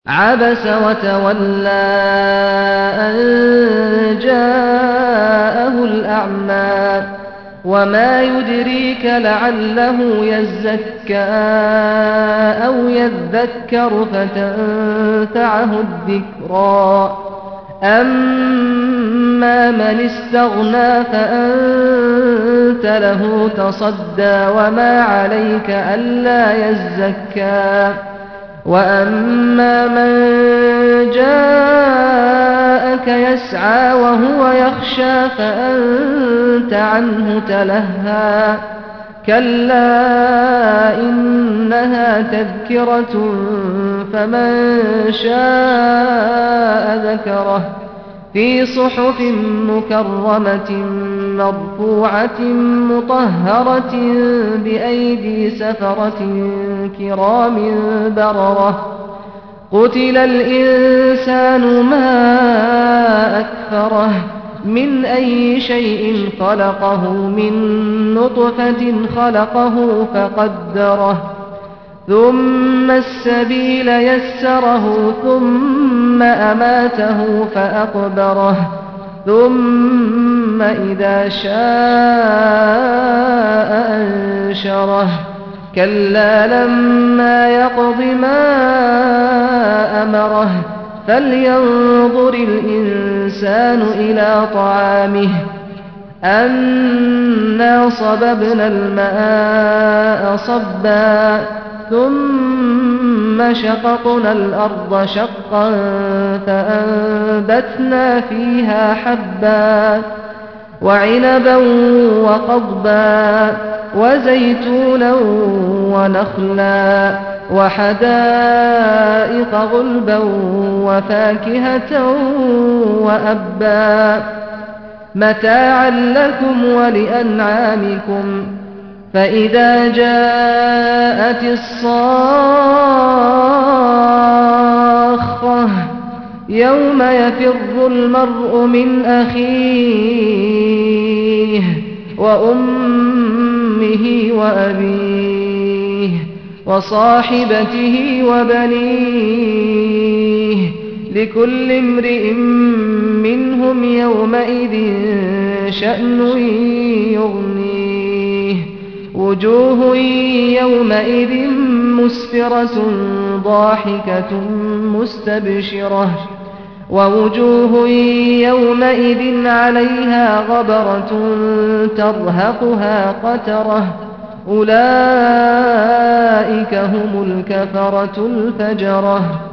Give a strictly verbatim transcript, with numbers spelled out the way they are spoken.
عَبَسَ وَتَوَلَّىٰ أَن جَاءَهُ الْأَعْمَىٰ وَمَا يُدْرِيكَ لَعَلَّهُ يَزَّكَّىٰ أَوْ يَذَّكَّرُ فَتَنفَعَهُ الذِّكْرَىٰ أَمَّا مَنِ اسْتَغْنَىٰ فَأَنتَ لَهُ تَصَدَّىٰ وَمَا عَلَيْكَ أَلَّا يَزَّكَّىٰ وَأَمَّا مَن جَاءَكَ يَسْعَىٰ وَهُوَ يَخْشَىٰ فَأَنتَ عَنْهُ تَلَهَّىٰ كَلَّا إِنَّهَا تَذْكِرَةٌ فَمَن شَاءَ ذَكَرَهُ فِي صُحُفٍ مُّكَرَّمَةٍ مَّرْفُوعَةٍ مُّطَهَّرَةٍ بِأَيْدِي سَفَرَةٍ كِرَامٍ بَرَرَةٍ قُتِلَ الْإِنسَانُ مَا أَكْفَرَهُ مِنْ أَيِّ شَيْءٍ خَلَقَهُ مِن نُّطْفَةٍ خَلَقَهُ فَقَدَّرَهُ ثُمَّ السَّبِيلَ يَسَّرَهُ ثُمَّ أَمَاتَهُ فَأَقْبَرَهُ ثُمَّ إِذَا شَاءَ أَنشَرَهُ كَلَّا لَمَّا يَقْضِ مَا أَمَرَهُ فَلْيَنظُرِ الْإِنسَانُ إِلَىٰ طَعَامِهِ أَنَّا صَبَبْنَا الْمَاءَ صَبًّا ثُمَّ شَقَقْنَا الْأَرْضَ شَقًّا فَأَنبَتْنَا فِيهَا حَبًّا وَعِنَبًا وَقَضْبًا وَزَيْتُونًا وَنَخْلًا وَحَدَائِقَ غُلْبًا وَفَاكِهَةً وَأَبًّا مَّتَاعًا لَّكُمْ وَلِأَنْعَامِكُمْ فَإِذَا جَاءَتِ الصَّاخَّةُ يَوْمَ يَفِرُّ الْمَرْءُ مِنْ أَخِيهِ وَأُمِّهِ وَأَبِيهِ وَصَاحِبَتِهِ وَبَنِيهِ لِكُلِّ امْرِئٍ مِّنْهُمْ يَوْمَئِذٍ شَأْنٌ يُغْنِيهِ وُجُوهٌ يَوْمَئِذٍ مُّسْفِرَةٌ ضَاحِكَةٌ مُّسْتَبْشِرَةٌ وَوُجُوهٌ يَوْمَئِذٍ عَلَيْهَا غَبَرَةٌ تَرْهَقُهَا قَتَرَةٌ أُولَٰئِكَ هُمُ الْكَفَرَةُ الْفَجَرَةُ